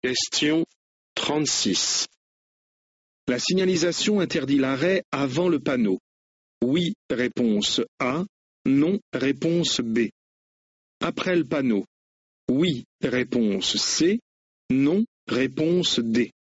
Question 36. La signalisation interdit l'arrêt avant le panneau. Oui, réponse A. Non, réponse B. Après le panneau. Oui, réponse C. Non, réponse D.